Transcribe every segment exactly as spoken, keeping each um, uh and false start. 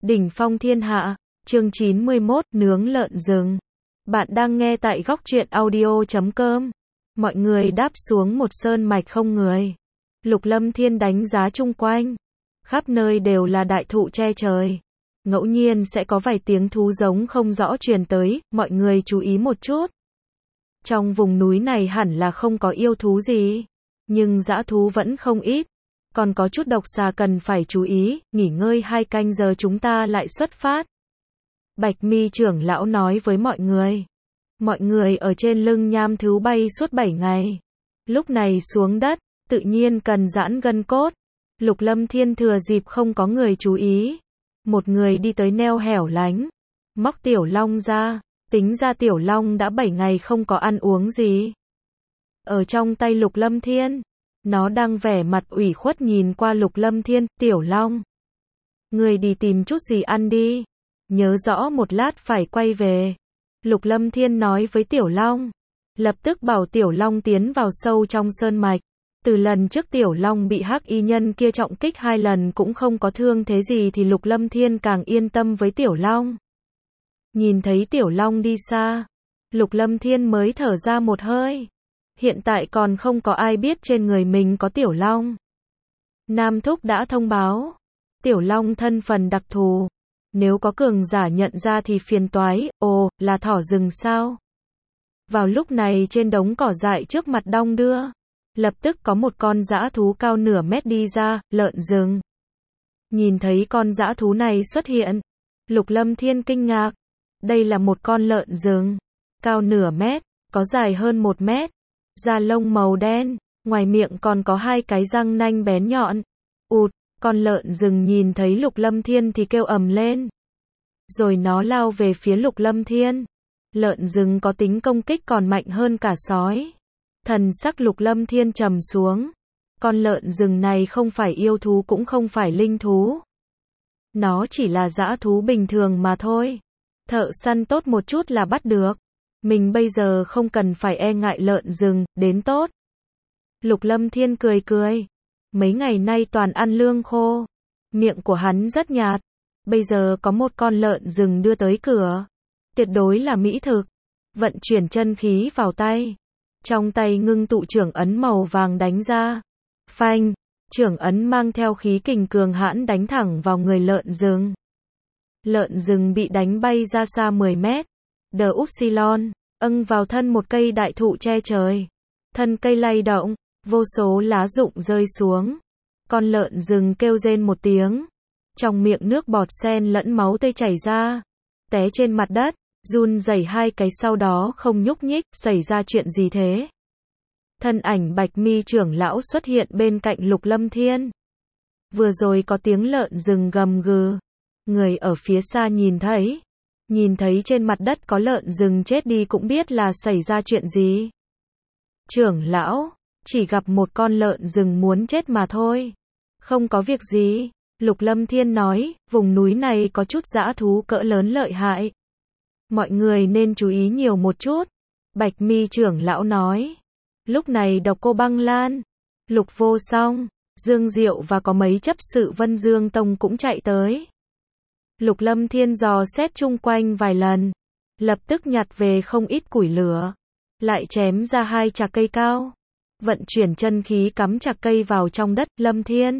Đỉnh phong thiên hạ, chương chín mươi mốt, nướng lợn rừng. Bạn đang nghe tại góc truyện audio chấm com. Mọi người đáp xuống một sơn mạch không người. Lục Lâm Thiên đánh giá chung quanh. Khắp nơi đều là đại thụ che trời. Ngẫu nhiên sẽ có vài tiếng thú giống không rõ truyền tới, mọi người chú ý một chút. Trong vùng núi này hẳn là không có yêu thú gì, nhưng dã thú vẫn không ít. Còn có chút độc xà cần phải chú ý, nghỉ ngơi hai canh giờ chúng ta lại xuất phát. Bạch Mi trưởng lão nói với mọi người. Mọi người ở trên lưng nham thú bay suốt bảy ngày. Lúc này xuống đất, tự nhiên cần giãn gân cốt. Lục Lâm Thiên thừa dịp không có người chú ý. Một người đi tới neo hẻo lánh. Móc tiểu long ra, tính ra tiểu long đã bảy ngày không có ăn uống gì. Ở trong tay Lục Lâm Thiên. Nó đang vẻ mặt ủy khuất nhìn qua Lục Lâm Thiên, tiểu long. Người đi tìm chút gì ăn đi. Nhớ rõ một lát phải quay về. Lục Lâm Thiên nói với tiểu long. Lập tức bảo tiểu long tiến vào sâu trong sơn mạch. Từ lần trước tiểu long bị hắc y nhân kia trọng kích hai lần cũng không có thương thế gì thì Lục Lâm Thiên càng yên tâm với tiểu long. Nhìn thấy tiểu long đi xa. Lục Lâm Thiên mới thở ra một hơi. Hiện tại còn không có ai biết trên người mình có tiểu long. Nam Thúc đã thông báo. Tiểu long thân phần đặc thù. Nếu có cường giả nhận ra thì phiền toái. Ồ, là thỏ rừng sao? Vào lúc này trên đống cỏ dại trước mặt đong đưa. Lập tức có một con dã thú cao nửa mét đi ra, lợn rừng. Nhìn thấy con dã thú này xuất hiện. Lục Lâm Thiên kinh ngạc. Đây là một con lợn rừng. Cao nửa mét, có dài hơn một mét. Da lông màu đen, ngoài miệng còn có hai cái răng nanh bén nhọn. Ụt, con lợn rừng nhìn thấy Lục Lâm Thiên thì kêu ầm lên. Rồi nó lao về phía Lục Lâm Thiên. Lợn rừng có tính công kích còn mạnh hơn cả sói. Thần sắc Lục Lâm Thiên trầm xuống. Con lợn rừng này không phải yêu thú cũng không phải linh thú. Nó chỉ là dã thú bình thường mà thôi. Thợ săn tốt một chút là bắt được. Mình bây giờ không cần phải e ngại lợn rừng, đến tốt. Lục Lâm Thiên cười cười. Mấy ngày nay toàn ăn lương khô. Miệng của hắn rất nhạt. Bây giờ có một con lợn rừng đưa tới cửa. Tuyệt đối là mỹ thực. Vận chuyển chân khí vào tay. Trong tay ngưng tụ trưởng ấn màu vàng đánh ra. Phanh, trưởng ấn mang theo khí kình cường hãn đánh thẳng vào người lợn rừng. Lợn rừng bị đánh bay ra xa mười mét. Đờ Upsilon, âng vào thân một cây đại thụ che trời. Thân cây lay động, vô số lá rụng rơi xuống. Con lợn rừng kêu rên một tiếng. Trong miệng nước bọt sen lẫn máu tươi chảy ra. Té trên mặt đất, run rẩy hai cái sau đó không nhúc nhích, xảy ra chuyện gì thế? Thân ảnh Bạch Mi trưởng lão xuất hiện bên cạnh Lục Lâm Thiên. Vừa rồi có tiếng lợn rừng gầm gừ. Người ở phía xa nhìn thấy. Nhìn thấy trên mặt đất có lợn rừng chết đi cũng biết là xảy ra chuyện gì. Trưởng lão, chỉ gặp một con lợn rừng muốn chết mà thôi. Không có việc gì. Lục Lâm Thiên nói, vùng núi này có chút dã thú cỡ lớn lợi hại. Mọi người nên chú ý nhiều một chút. Bạch Mi trưởng lão nói. Lúc này Độc Cô Băng Lan, Lục Vô Song, Dương Diệu và có mấy chấp sự Vân Dương Tông cũng chạy tới. Lục Lâm Thiên dò xét chung quanh vài lần. Lập tức nhặt về không ít củi lửa. Lại chém ra hai chạc cây cao. Vận chuyển chân khí cắm chạc cây vào trong đất. Lâm Thiên,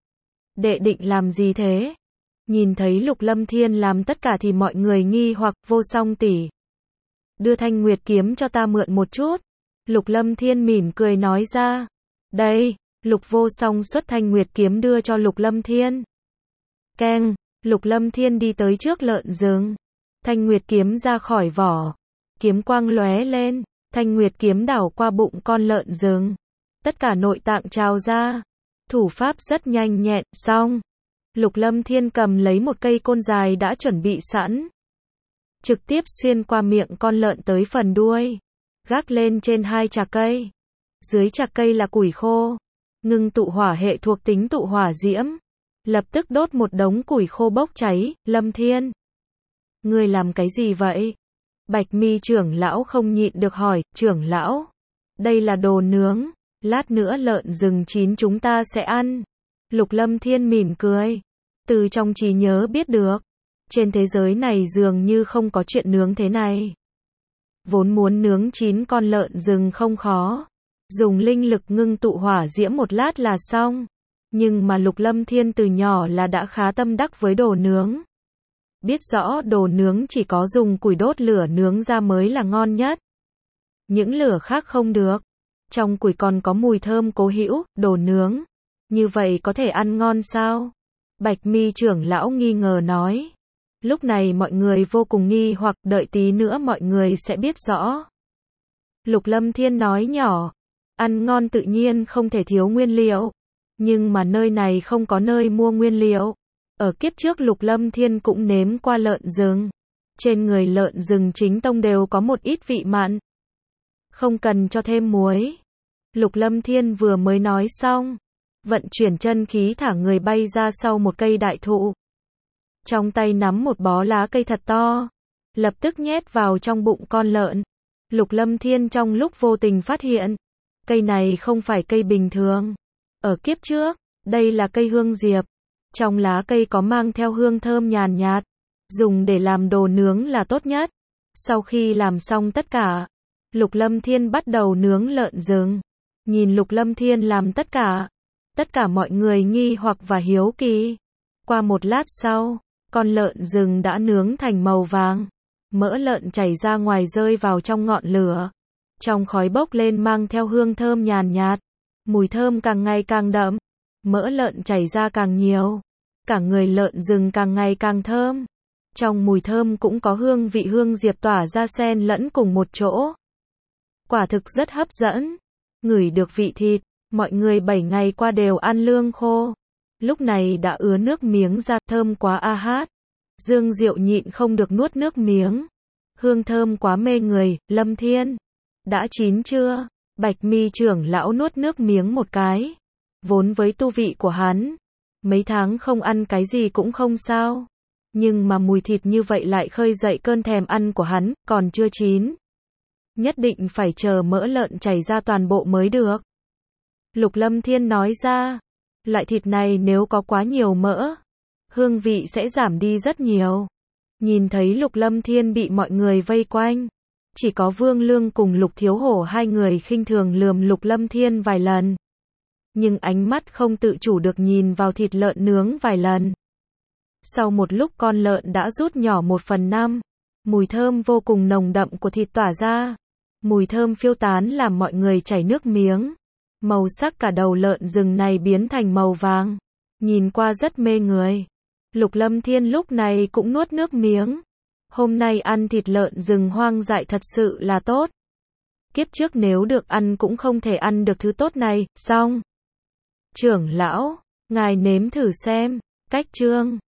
đệ định làm gì thế? Nhìn thấy Lục Lâm Thiên làm tất cả thì mọi người nghi hoặc. Vô Song tỷ, đưa Thanh Nguyệt kiếm cho ta mượn một chút. Lục Lâm Thiên mỉm cười nói ra. Đây, Lục Vô Song xuất Thanh Nguyệt kiếm đưa cho Lục Lâm Thiên. Keng, Lục Lâm Thiên đi tới trước lợn rừng. Thanh Nguyệt kiếm ra khỏi vỏ. Kiếm quang lóe lên, Thanh Nguyệt kiếm đảo qua bụng con lợn rừng. Tất cả nội tạng trào ra. Thủ pháp rất nhanh nhẹn, xong. Lục Lâm Thiên cầm lấy một cây côn dài đã chuẩn bị sẵn. Trực tiếp xuyên qua miệng con lợn tới phần đuôi. Gác lên trên hai chạc cây. Dưới chạc cây là củi khô. Ngưng tụ hỏa hệ thuộc tính tụ hỏa diễm. Lập tức đốt một đống củi khô bốc cháy. Lâm Thiên, ngươi làm cái gì vậy? Bạch Mi trưởng lão không nhịn được hỏi. Trưởng lão, đây là đồ nướng. Lát nữa lợn rừng chín chúng ta sẽ ăn. Lục Lâm Thiên mỉm cười. Từ trong trí nhớ biết được, Trên thế giới này dường như không có chuyện nướng thế này. Vốn muốn nướng chín con lợn rừng không khó. Dùng linh lực ngưng tụ hỏa diễm một lát là xong. Nhưng mà Lục Lâm Thiên từ nhỏ là đã khá tâm đắc với đồ nướng. Biết rõ đồ nướng chỉ có dùng củi đốt lửa nướng ra mới là ngon nhất. Những lửa khác không được. Trong củi còn có mùi thơm cố hữu, đồ nướng. Như vậy có thể ăn ngon sao? Bạch Mi trưởng lão nghi ngờ nói. Lúc này mọi người vô cùng nghi hoặc đợi tí nữa mọi người sẽ biết rõ. Lục Lâm Thiên nói nhỏ. Ăn ngon tự nhiên không thể thiếu nguyên liệu. Nhưng mà nơi này không có nơi mua nguyên liệu. Ở kiếp trước Lục Lâm Thiên cũng nếm qua lợn rừng. Trên người lợn rừng chính tông đều có một ít vị mặn. Không cần cho thêm muối. Lục Lâm Thiên vừa mới nói xong. Vận chuyển chân khí thả người bay ra sau một cây đại thụ. Trong tay nắm một bó lá cây thật to. Lập tức nhét vào trong bụng con lợn. Lục Lâm Thiên trong lúc vô tình phát hiện. Cây này không phải cây bình thường. Ở kiếp trước, đây là cây hương diệp. Trong lá cây có mang theo hương thơm nhàn nhạt. Dùng để làm đồ nướng là tốt nhất. Sau khi làm xong tất cả, Lục Lâm Thiên bắt đầu nướng lợn rừng. Nhìn Lục Lâm Thiên làm tất cả. Tất cả mọi người nghi hoặc và hiếu kỳ. Qua một lát sau, con lợn rừng đã nướng thành màu vàng. Mỡ lợn chảy ra ngoài rơi vào trong ngọn lửa. Trong khói bốc lên mang theo hương thơm nhàn nhạt. Mùi thơm càng ngày càng đậm. Mỡ lợn chảy ra càng nhiều. Cả người lợn rừng càng ngày càng thơm. Trong mùi thơm cũng có hương vị hương diệp tỏa ra xen lẫn cùng một chỗ. Quả thực rất hấp dẫn. Ngửi được vị thịt, mọi người bảy ngày qua đều ăn lương khô. Lúc này đã ứa nước miếng ra, thơm quá a hát. Dương Diệu nhịn không được nuốt nước miếng. Hương thơm quá mê người, Lâm Thiên. Đã chín chưa? Bạch Mi trưởng lão nuốt nước miếng một cái. Vốn với tu vị của hắn, mấy tháng không ăn cái gì cũng không sao. Nhưng mà mùi thịt như vậy lại khơi dậy cơn thèm ăn của hắn, còn chưa chín. Nhất định phải chờ mỡ lợn chảy ra toàn bộ mới được. Lục Lâm Thiên nói ra, loại thịt này nếu có quá nhiều mỡ, hương vị sẽ giảm đi rất nhiều. Nhìn thấy Lục Lâm Thiên bị mọi người vây quanh, chỉ có Vương Lương cùng Lục Thiếu Hổ hai người khinh thường lườm Lục Lâm Thiên vài lần. Nhưng ánh mắt không tự chủ được nhìn vào thịt lợn nướng vài lần. Sau một lúc con lợn đã rút nhỏ một phần năm, mùi thơm vô cùng nồng đậm của thịt tỏa ra. Mùi thơm phiêu tán làm mọi người chảy nước miếng. Màu sắc cả đầu lợn rừng này biến thành màu vàng. Nhìn qua rất mê người. Lục Lâm Thiên lúc này cũng nuốt nước miếng. Hôm nay ăn thịt lợn rừng hoang dại thật sự là tốt. Kiếp trước nếu được ăn cũng không thể ăn được thứ tốt này, xong. Trưởng lão, ngài nếm thử xem. Cách chương